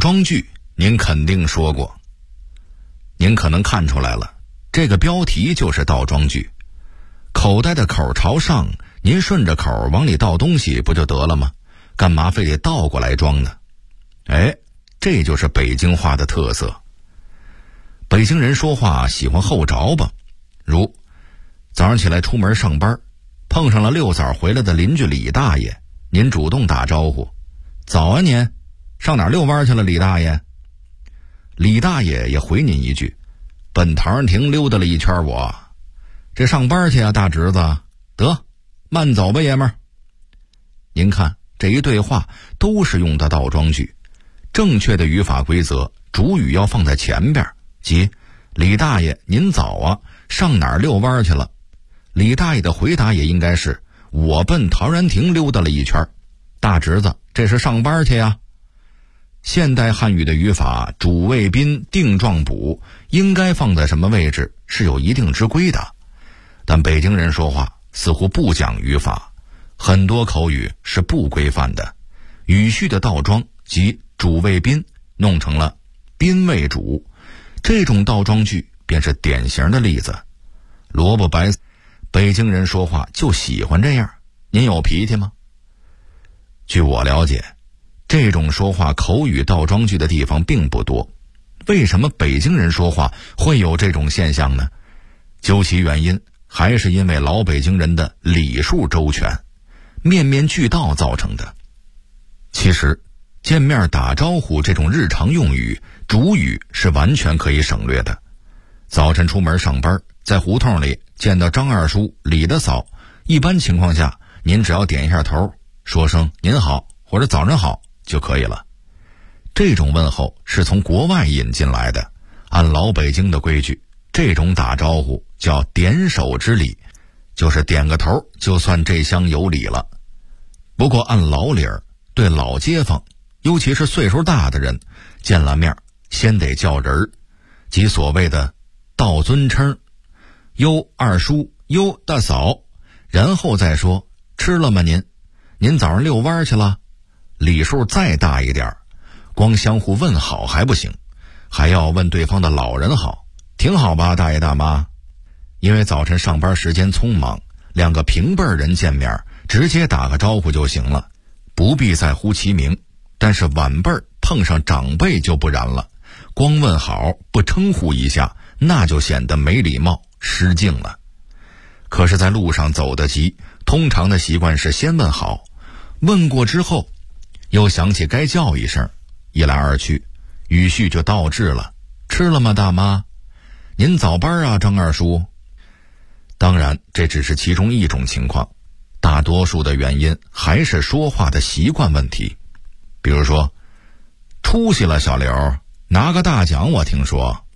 桩句您肯定说过，您可能看出来了，这个标题就是倒装句。口袋的口朝上，您顺着口往里倒东西不就得了吗？干嘛非得倒过来装呢？这就是北京话的特色。北京人说话喜欢后着吧，如早上起来出门上班，碰上了溜早回来的邻居李大爷，您主动打招呼，早啊您，上哪儿遛弯去了李大爷？李大爷也回您一句，奔陶然亭溜达了一圈，我这上班去啊大侄子，得慢走吧爷们儿。您看这一对话都是用的倒装句，正确的语法规则，主语要放在前边，即李大爷您早啊，上哪儿遛弯去了？李大爷的回答也应该是我奔陶然亭溜达了一圈，大侄子这是上班去呀。现代汉语的语法主谓宾定状补应该放在什么位置是有一定之规的，但北京人说话似乎不讲语法，很多口语是不规范的，语序的倒装即主谓宾弄成了宾谓主，这种倒装句便是典型的例子。萝卜白，北京人说话就喜欢这样，您有脾气吗？据我了解，这种说话口语倒装句的地方并不多。为什么北京人说话会有这种现象呢？究其原因，还是因为老北京人的礼数周全，面面俱到造成的。其实见面打招呼这种日常用语，主语是完全可以省略的。早晨出门上班，在胡同里见到张二叔、李大嫂，一般情况下您只要点一下头，说声您好或者早上好就可以了。这种问候是从国外引进来的，按老北京的规矩，这种打招呼叫点手之礼，就是点个头就算这厢有礼了。不过按老理儿，对老街坊，尤其是岁数大的人，见了面先得叫人儿，即所谓的道尊称，哟二叔，哟大嫂，然后再说吃了吗您早上遛弯去了？礼数再大一点，光相互问好还不行，还要问对方的老人好，挺好吧大爷大妈？因为早晨上班时间匆忙，两个平辈人见面直接打个招呼就行了，不必再呼其名。但是晚辈碰上长辈就不然了，光问好不称呼一下，那就显得没礼貌失敬了。可是在路上走得急，通常的习惯是先问好，问过之后又想起该叫一声，一来二去语序就倒置了，吃了吗大妈？您早班啊张二叔？当然这只是其中一种情况，大多数的原因还是说话的习惯问题。比如说出息了小刘，拿个大奖我听说。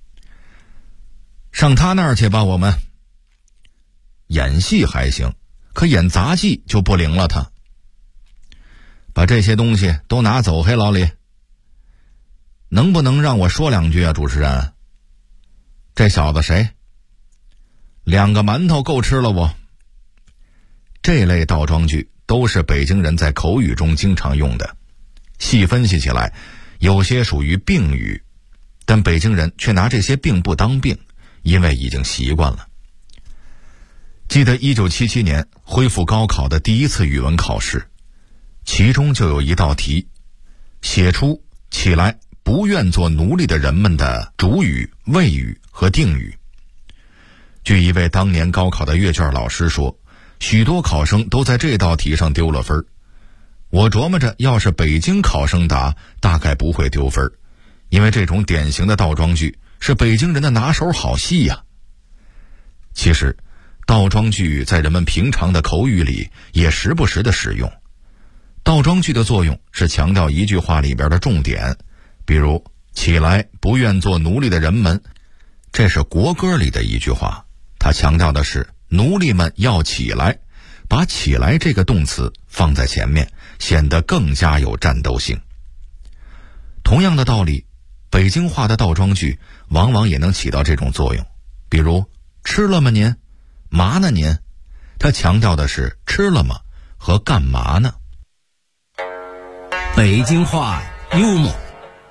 上他那儿去吧我们。演戏还行，可演杂技就不灵了他。把这些东西都拿走黑老李。能不能让我说两句啊主持人？这小子谁？2个馒头够吃了我。这类倒装句都是北京人在口语中经常用的，细分析起来有些属于病语，但北京人却拿这些病不当病，因为已经习惯了。记得1977年恢复高考的第一次语文考试，其中就有一道题，写出起来不愿做奴隶的人们的主语、谓语和定语。据一位当年高考的阅卷老师说，许多考生都在这道题上丢了分。我琢磨着要是北京考生答，大概不会丢分，因为这种典型的倒装句是北京人的拿手好戏呀。其实倒装句在人们平常的口语里也时不时的使用。倒装句的作用是强调一句话里边的重点，比如起来不愿做奴隶的人们，这是国歌里的一句话，它强调的是奴隶们要起来，把起来这个动词放在前面，显得更加有战斗性。同样的道理，北京话的倒装句往往也能起到这种作用，比如吃了吗您？嘛呢您？它强调的是吃了吗和干嘛呢？ 北京话幽默，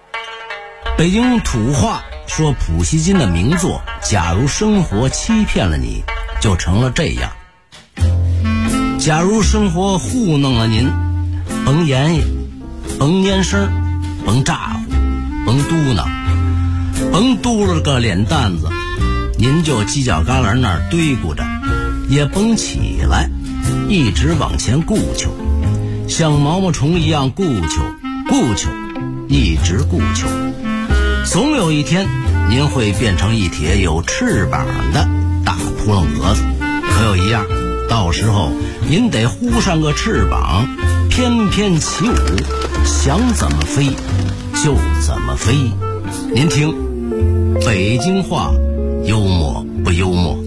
北京土话说普希金的名作《假如生活欺骗了你》就成了这样。假如生活糊弄了您，甭言语，甭蔫声，甭咋呼，甭嘟囔，甭嘟了个脸蛋子，您就犄角旮旯那儿堆咕着，也甭起来，一直往前顾求，像毛毛虫一样顾求，一直顾求。总有一天您会变成一帖有翅膀的大扑棱蛾子，可有一样，到时候您得呼上个翅膀，翩翩起舞，想怎么飞就怎么飞。您听，北京话幽默不幽默？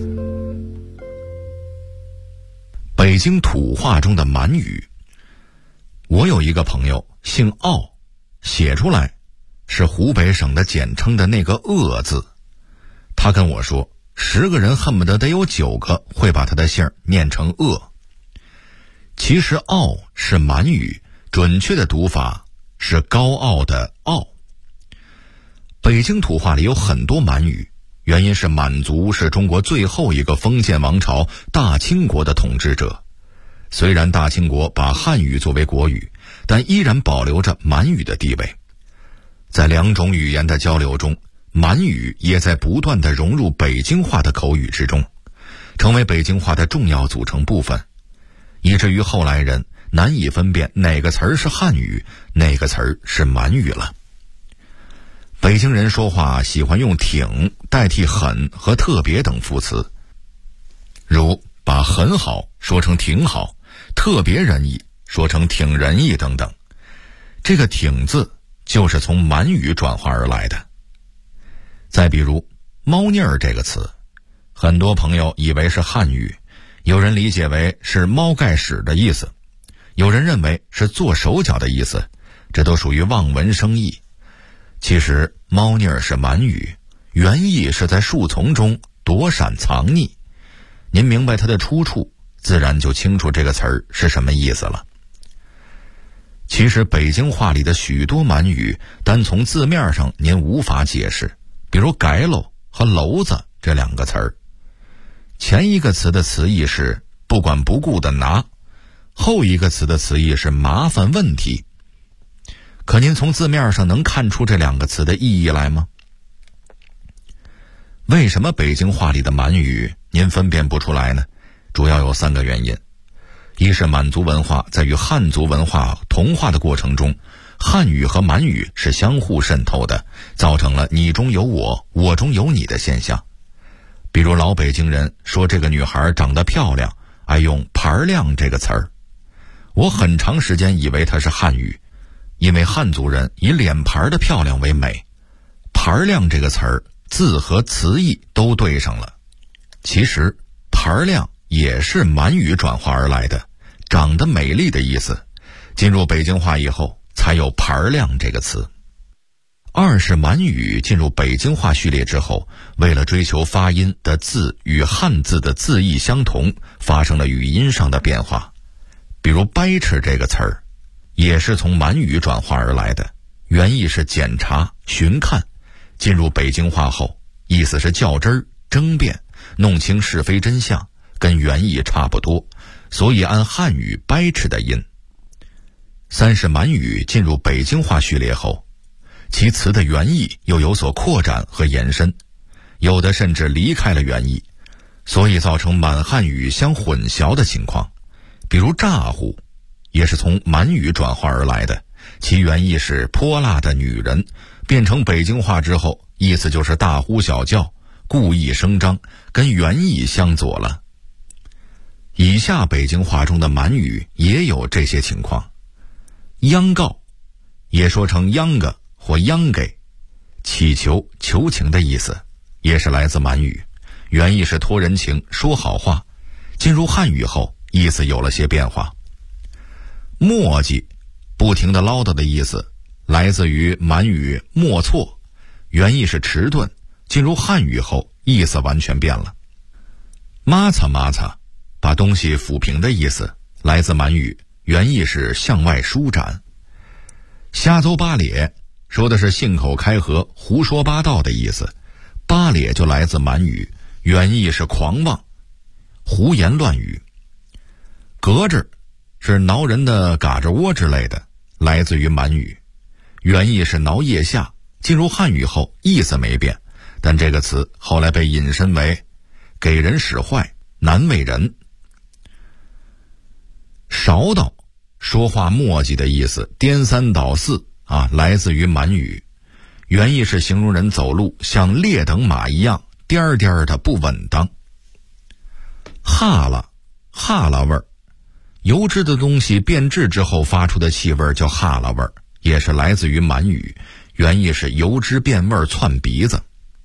北京土话中的满语。我有一个朋友姓奥，写出来是湖北省的简称的那个鄂字。他跟我说10个人恨不得得有9个会把他的姓念成鄂。其实傲是满语，准确的读法是高傲的傲。北京土话里有很多满语，原因是满族是中国最后一个封建王朝大清国的统治者。虽然大清国把汉语作为国语，但依然保留着满语的地位。在2种语言的交流中，满语也在不断地融入北京话的口语之中，成为北京话的重要组成部分，以至于后来人难以分辨哪个词儿是汉语，哪个词儿是满语了。北京人说话喜欢用挺代替很和特别等副词，如把很好说成挺好，特别仁义说成挺仁义等等。这个挺字就是从满语转化而来的。再比如猫腻儿这个词，很多朋友以为是汉语，有人理解为是猫盖屎的意思，有人认为是做手脚的意思，这都属于望文生义。其实猫腻儿是满语，原意是在树丛中躲闪藏匿。您明白它的出处，自然就清楚这个词儿是什么意思了。其实北京话里的许多满语，单从字面上您无法解释，比如改喽和篓子这2个词儿。前一个词的词义是不管不顾的拿，后一个词的词义是麻烦问题。可您从字面上能看出这2个词的意义来吗？为什么北京话里的满语您分辨不出来呢？主要有3个原因。一是满族文化在与汉族文化同化的过程中，汉语和满语是相互渗透的，造成了你中有我，我中有你的现象。比如老北京人说这个女孩长得漂亮，爱用盘亮这个词儿。我很长时间以为它是汉语，因为汉族人以脸盘的漂亮为美。盘亮这个词儿字和词义都对上了。其实盘亮也是满语转化而来的，长得美丽的意思，进入北京话以后才有盘亮这个词。二是满语进入北京话序列之后，为了追求发音的字与汉字的字义相同，发生了语音上的变化。比如掰扯这个词儿也是从满语转化而来的，原意是检查询看，进入北京话后意思是较真儿争辩，弄清是非真相，跟原意差不多，所以按汉语掰扯的音。三是满语进入北京话序列后，其词的原意又有所扩展和延伸，有的甚至离开了原意，所以造成满汉语相混淆的情况。比如咋呼也是从满语转化而来的，其原意是泼辣的女人，变成北京话之后意思就是大呼小叫，故意声张，跟原意相左了。以下北京话中的满语也有这些情况。央告也说成央个或央给，祈求求情的意思，也是来自满语，原意是托人情说好话，进入汉语后意思有了些变化。磨叽不停地唠叨的意思，来自于满语莫错，原意是迟钝，进入汉语后意思完全变了。抹擦抹擦把东西抚平的意思，来自满语，原意是向外舒展。瞎诌巴咧说的是信口开河、胡说八道的意思。八咧就来自满语，原意是狂妄、胡言乱语。咯吱是挠人的嘎吱窝之类的，来自于满语，原意是挠腋下。进入汉语后意思没变，但这个词后来被引申为给人使坏、难为人。勺到说话磨叽的意思，颠三倒四来自于满语，原意是形容人走路像劣等马一样颠颠的不稳当。哈喇味儿，油脂的东西变质之后发出的气味叫哈喇味儿，也是来自于满语，原意是油脂变味窜鼻子。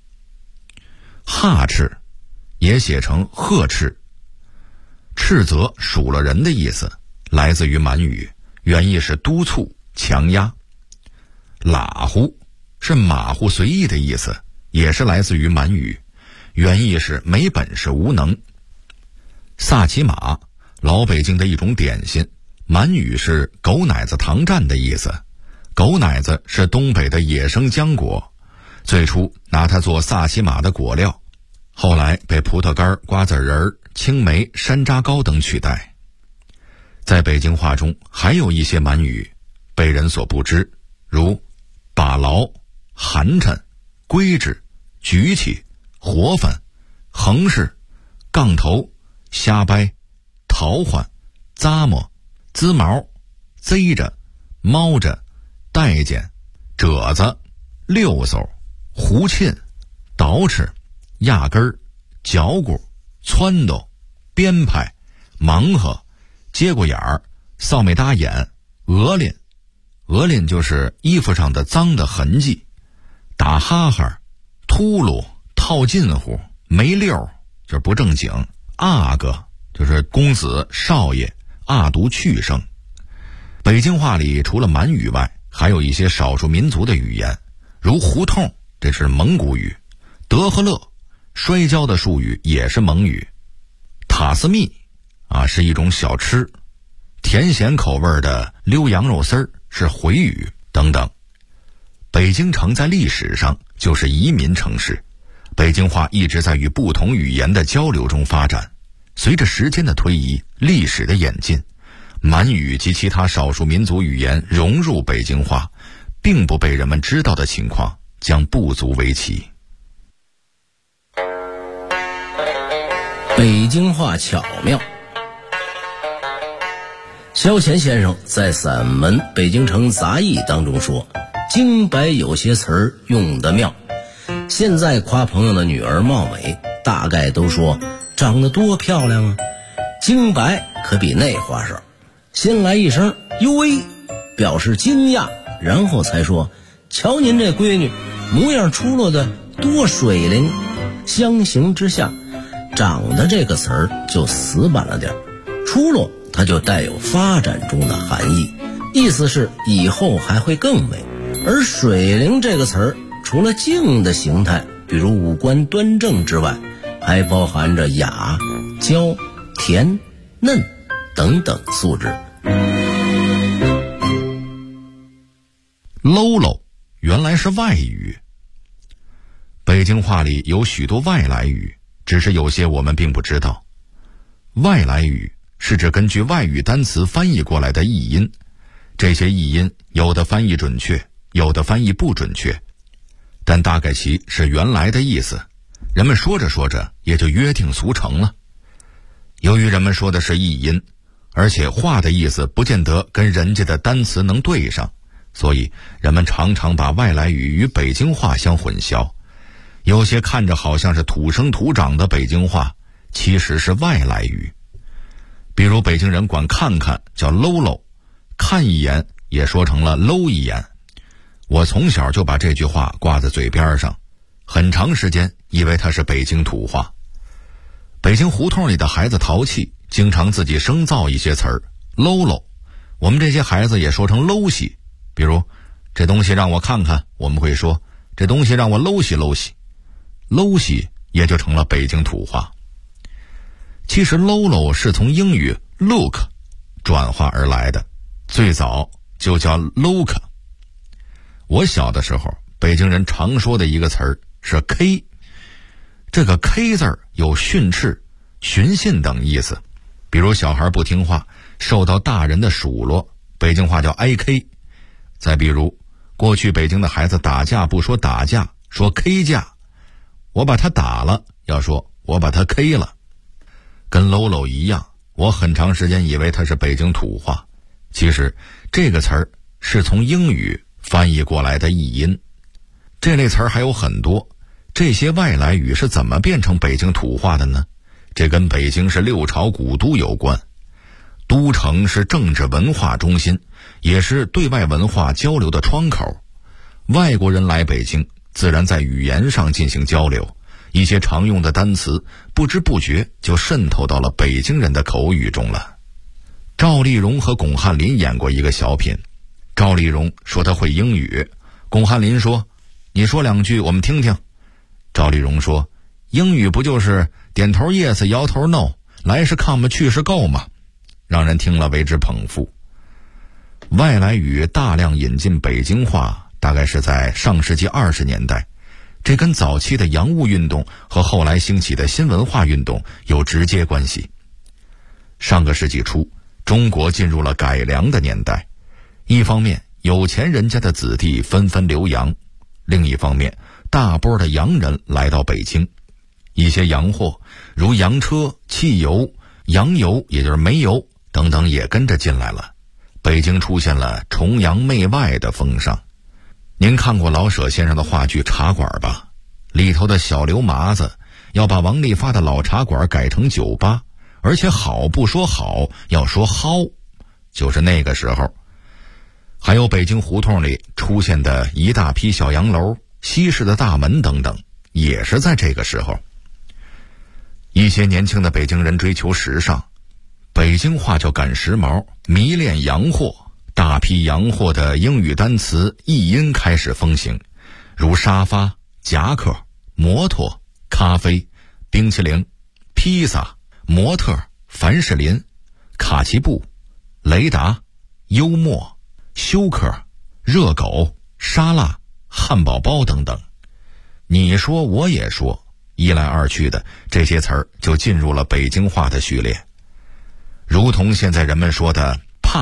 哈斥也写成呵斥，斥责数了人的意思，来自于满语，原意是督促强压。拉乎是马虎随意的意思，也是来自于满语，原意是没本事无能。萨其马老北京的一种点心，满语是狗奶子糖蘸的意思。狗奶子是东北的野生浆果，最初拿它做萨其马的果料，后来被葡萄干、瓜子仁、青梅、山楂糕等取代。在北京话中还有一些满语被人所不知，如把牢、寒碜、规制、举起、活泛、横式、杠头、瞎掰、淘换、咂摸、滋毛、贼着、猫着、待见、褶子、溜嗖、胡沁、捯饬、压根儿、嚼骨、撺掇、编排、忙活、接过眼儿、扫眉搭眼、鹅脸。鹅脸就是衣服上的脏的痕迹。打哈哈、秃噜、套近乎、没溜就是不正经。阿哥就是公子少爷，阿读去声。北京话里除了满语外，还有一些少数民族的语言，如胡同，这是蒙古语；德和乐，摔跤的术语也是蒙语；塔斯密是一种小吃；甜咸口味的溜羊肉丝儿是回语等等。北京城在历史上就是移民城市，北京话一直在与不同语言的交流中发展。随着时间的推移，历史的演进，满语及其他少数民族语言融入北京话，并不被人们知道的情况将不足为奇。 北京话巧妙。萧乾先生在散文《北京城杂艺》当中说，京白有些词儿用得妙。现在夸朋友的女儿貌美，大概都说长得多漂亮啊。京白可比那花哨，先来一声哟喂，表示惊讶，然后才说瞧您这闺女模样出落的多水灵。相形之下，长得这个词儿就死板了点，出落它就带有发展中的含义，意思是以后还会更美。而水灵这个词儿除了静的形态，比如五官端正之外，还包含着雅、娇、甜、嫩等等素质。 喽喽原来是外语。北京话里有许多外来语，只是有些我们并不知道。外来语是指根据外语单词翻译过来的译音，这些译音有的翻译准确，有的翻译不准确，但大概其是原来的意思，人们说着说着也就约定俗成了。由于人们说的是译音，而且话的意思不见得跟人家的单词能对上，所以人们常常把外来语与北京话相混淆。有些看着好像是土生土长的北京话，其实是外来语。比如北京人管看看叫搂搂，看一眼也说成了搂一眼。我从小就把这句话挂在嘴边上，很长时间以为它是北京土话。北京胡同里的孩子淘气，经常自己生造一些词儿，搂搂，我们这些孩子也说成搂西。比如这东西让我看看，我们会说这东西让我搂西搂西，搂西也就成了北京土话。其实搂搂是从英语 look 转化而来的，最早就叫 look。 我小的时候，北京人常说的一个词儿是 K， 这个 K 字有训斥、寻衅等意思。比如小孩不听话，受到大人的数落，北京话叫挨 K。再比如过去北京的孩子打架不说打架，说 K 架，我把他打了，要说我把他 K 了。跟喽喽一样，我很长时间以为它是北京土话，其实这个词儿是从英语翻译过来的译音。这类词儿还有很多，这些外来语是怎么变成北京土话的呢？这跟北京是六朝古都有关。都城是政治文化中心，也是对外文化交流的窗口。外国人来北京，自然在语言上进行交流，一些常用的单词不知不觉就渗透到了北京人的口语中了。赵丽蓉和巩汉林演过一个小品，赵丽蓉说她会英语，巩汉林说你说两句我们听听。赵丽蓉说英语不就是点头 yes 摇头 no， 来是 come 去是 go 吗？让人听了为之捧腹。外来语大量引进北京话，大概是在上世纪20年代，这跟早期的洋务运动和后来兴起的新文化运动有直接关系。上个世纪初，中国进入了改良的年代，一方面有钱人家的子弟纷纷留洋，另一方面大波的洋人来到北京，一些洋货如洋车、汽油、洋油也就是煤油等等也跟着进来了，北京出现了崇洋媚外的风尚。您看过老舍先生的话剧《茶馆》吧？里头的小刘麻子要把王利发的老茶馆改成酒吧，而且好不说好，要说蒿，就是那个时候。还有北京胡同里出现的一大批小洋楼、西式的大门等等，也是在这个时候。一些年轻的北京人追求时尚，北京话叫赶时髦，迷恋洋货，大批洋货的英语单词译音开始风行，如沙发、夹克、摩托、咖啡、冰淇淋、披萨、模特、凡士林、卡其布、雷达、幽默、休克、热狗、沙拉、汉堡包等等。你说我也说，一来二去的，这些词儿就进入了北京话的序列，如同现在人们说的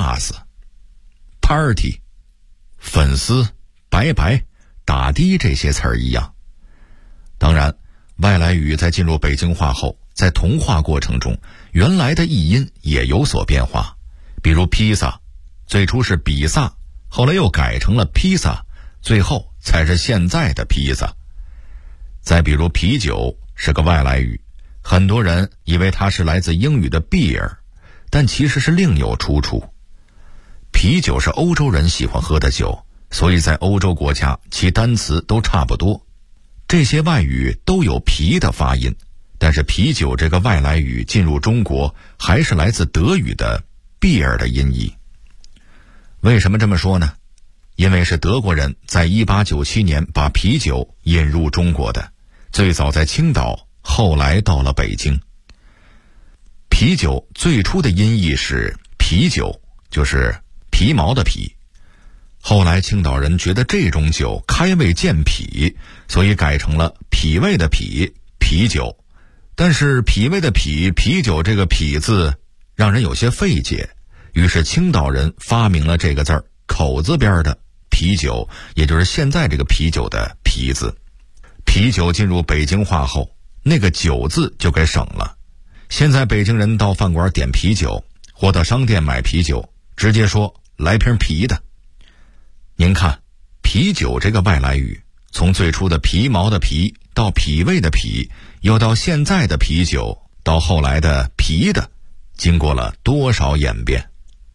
pass、party、粉丝、拜拜、打的这些词儿一样。当然，外来语在进入北京话后，在同化过程中，原来的译音也有所变化。比如披萨，最初是比萨，后来又改成了披萨，最后才是现在的披萨。再比如啤酒是个外来语，很多人以为它是来自英语的 beer， 但其实是另有出处。啤酒是欧洲人喜欢喝的酒，所以在欧洲国家其单词都差不多。这些外语都有啤的发音，但是啤酒这个外来语进入中国还是来自德语的 beer 的音译。为什么这么说呢？因为是德国人在1897年把啤酒引入中国的，最早在青岛，后来到了北京。啤酒最初的音译是啤酒，就是皮毛的皮。后来青岛人觉得这种酒开胃健脾，所以改成了脾胃的脾，啤酒。但是脾胃的脾，啤酒这个脾字让人有些费解，于是青岛人发明了这个字儿，口字边的啤酒，也就是现在这个啤酒的啤字。啤酒进入北京话后，那个酒字就给省了。现在北京人到饭馆点啤酒，或到商店买啤酒，直接说来瓶啤的。您看，啤酒这个外来语，从最初的皮毛的皮，到脾胃的脾，又到现在的啤酒，到后来的啤的，经过了多少演变？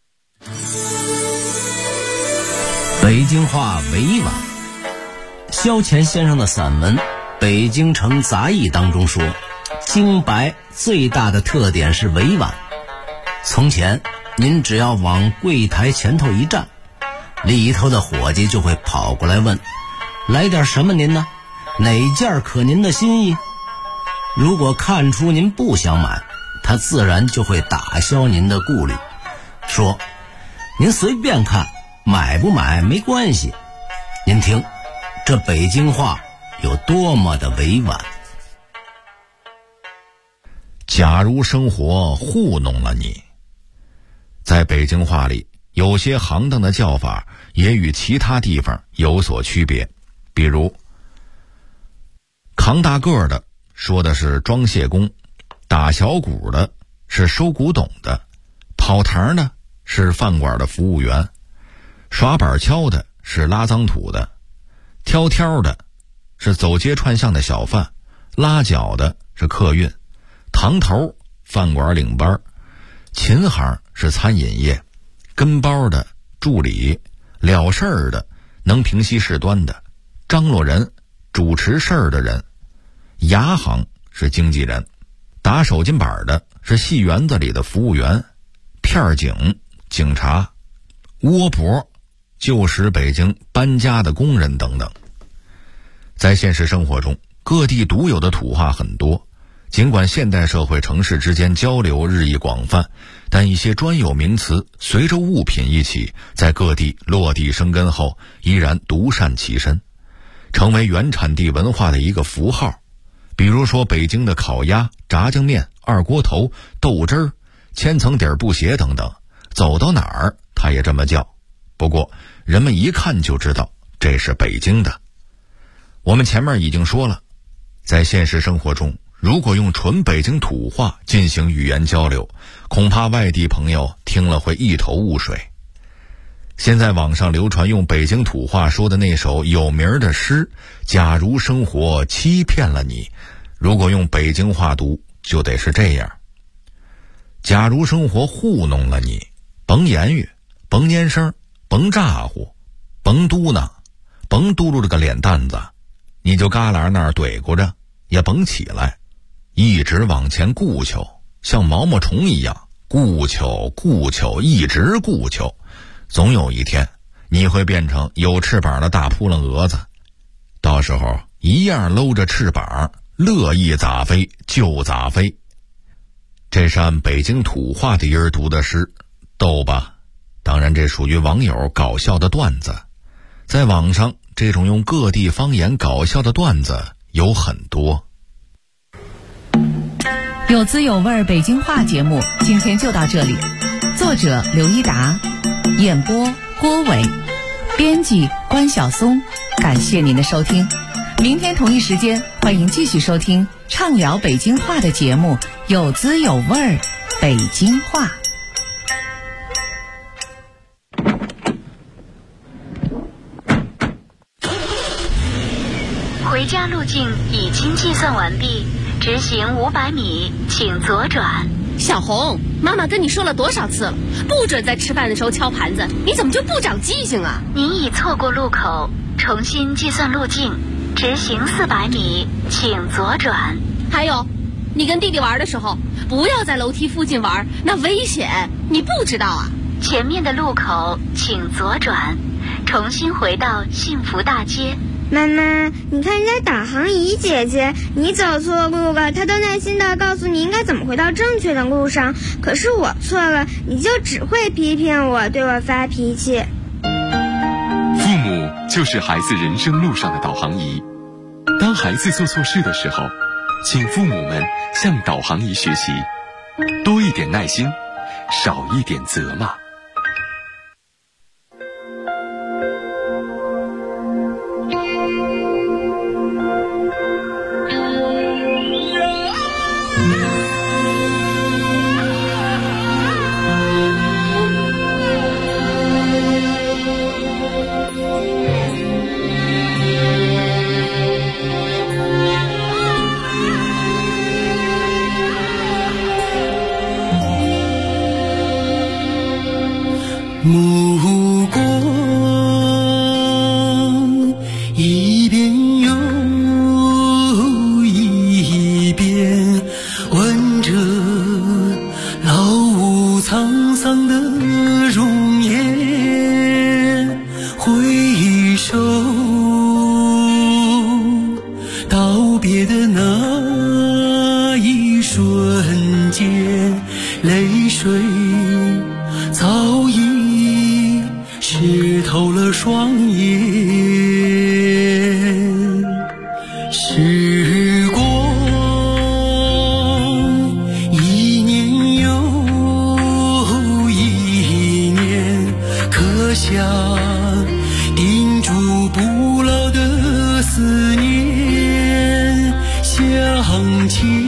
北京话委婉。萧乾先生的散文《北京城杂役》当中说，京白最大的特点是委婉。从前您只要往柜台前头一站，里头的伙计就会跑过来问，来点什么您呢？哪件可您的心意？如果看出您不想买，他自然就会打消您的顾虑，说您随便看，买不买没关系。 您听，这北京话有多么的委婉。 假如生活糊弄了你，在北京话里，有些行当的叫法也与其他地方有所区别。比如扛大个的说的是装卸工，打小鼓的是收古董的，跑堂的是饭馆的服务员，耍板敲的是拉脏土的，挑挑的是走街串巷的小贩，拉脚的是客运，堂头饭馆领班，琴行是餐饮业，跟包的助理，了事儿的能平息事端的，张罗人主持事儿的人，牙行是经纪人，打手巾板的是戏园子里的服务员，片警警察，窝脖旧时北京搬家的工人等等。在现实生活中，各地独有的土话很多，尽管现代社会城市之间交流日益广泛，但一些专有名词随着物品一起在各地落地生根后，依然独善其身，成为原产地文化的一个符号。比如说北京的烤鸭、炸酱面、二锅头、豆汁儿、千层底布鞋等等，走到哪儿它也这么叫。不过人们一看就知道这是北京的。我们前面已经说了，在现实生活中，如果用纯北京土话进行语言交流，恐怕外地朋友听了会一头雾水。现在网上流传用北京土话说的那首有名的诗《假如生活欺骗了你》，如果用北京话读就得是这样：假如生活糊弄了你，甭言语，甭拈声，甭咋呼，甭嘟囔，甭嘟噜着个脸蛋子，你就旮旯那儿怼咕着，也甭起来，一直往前顾求，像毛毛虫一样顾求顾求，一直顾求，总有一天你会变成有翅膀的大扑棱蛾子，到时候一样搂着翅膀，乐意咋飞就咋飞。这是按北京土话的音儿读的诗，逗吧？当然这属于网友搞笑的段子。在网上这种用各地方言搞笑的段子有很多。 有滋有味北京话节目今天就到这里，作者刘一达，演播郭伟，编辑关晓松，感谢您的收听。明天同一时间欢迎继续收听畅聊北京话的节目，有滋有味北京话。 回家路径已经计算完毕，直行500米，请左转。 小红，妈妈跟你说了多少次了，不准在吃饭的时候敲盘子，你怎么就不长记性啊？ 您已错过路口，重新计算路径，直行400米，请左转。 还有，你跟弟弟玩的时候，不要在楼梯附近玩，那危险，你不知道啊？ 前面的路口请左转，重新回到幸福大街。 妈妈，你看人家导航仪姐姐，你走错路了，她都耐心地告诉你应该怎么回到正确的路上，可是我错了，你就只会批评我，对我发脾气。 父母就是孩子人生路上的导航仪，当孩子做错事的时候，请父母们向导航仪学习，多一点耐心，少一点责骂。 湿透了双眼。时光一年又一年，刻下钉住不老的思念。乡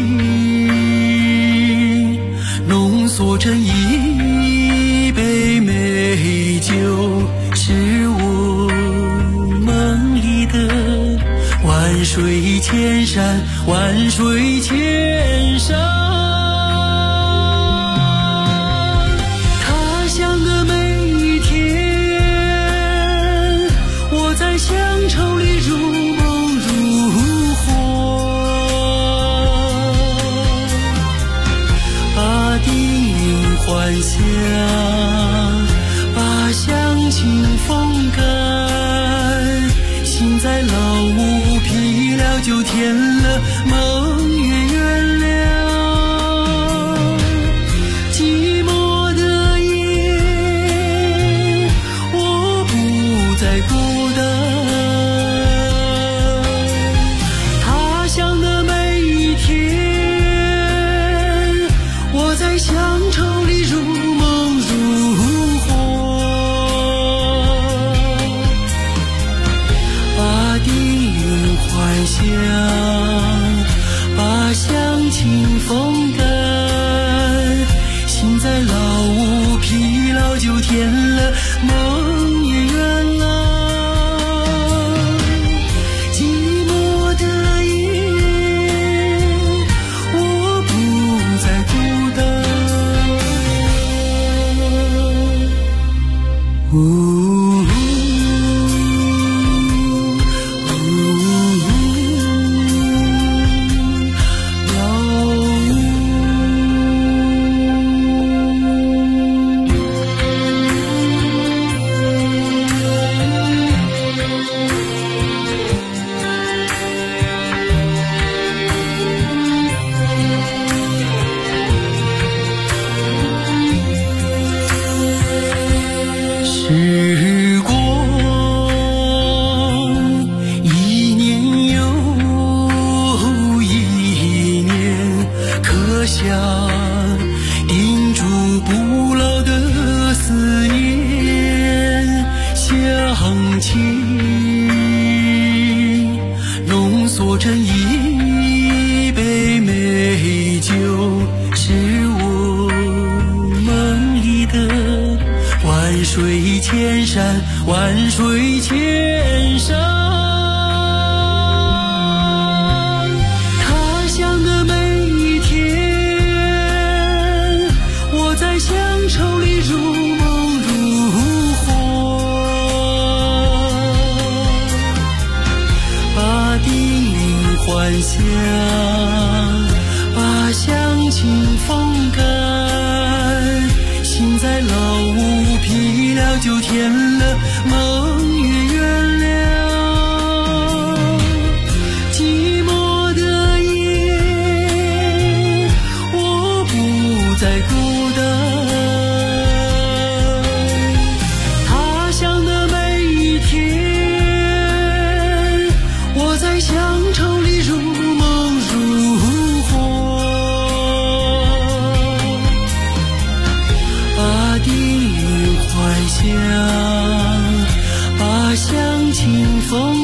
情浓缩成一杯美酒，是我梦里的万水千山，万水千山。他乡的每一天，我在乡愁里如梦如幻，把叮咛还乡，把乡情风干，心在老屋疲了就填了，梦也圆了。寂寞的夜，我不再孤单。他乡的每一天，我在乡愁里如梦如幻，把叮咛还乡，把乡情风干，心在老屋疲劳就填了，梦也圆了。寂寞的夜，我不再孤单。时光一年又一年，刻下钉住不老的思念。乡情浓缩成一杯美酒，是我梦里的万水千山，万水千山。他乡的每一天，我在乡愁里如梦如幻，把叮咛还乡，把乡情风干，心在老屋疲了就填了，梦也圆了。寂寞的夜，我不再孤单。他乡的每一天，我在乡愁里如梦如幻，把叮咛还乡，把乡情风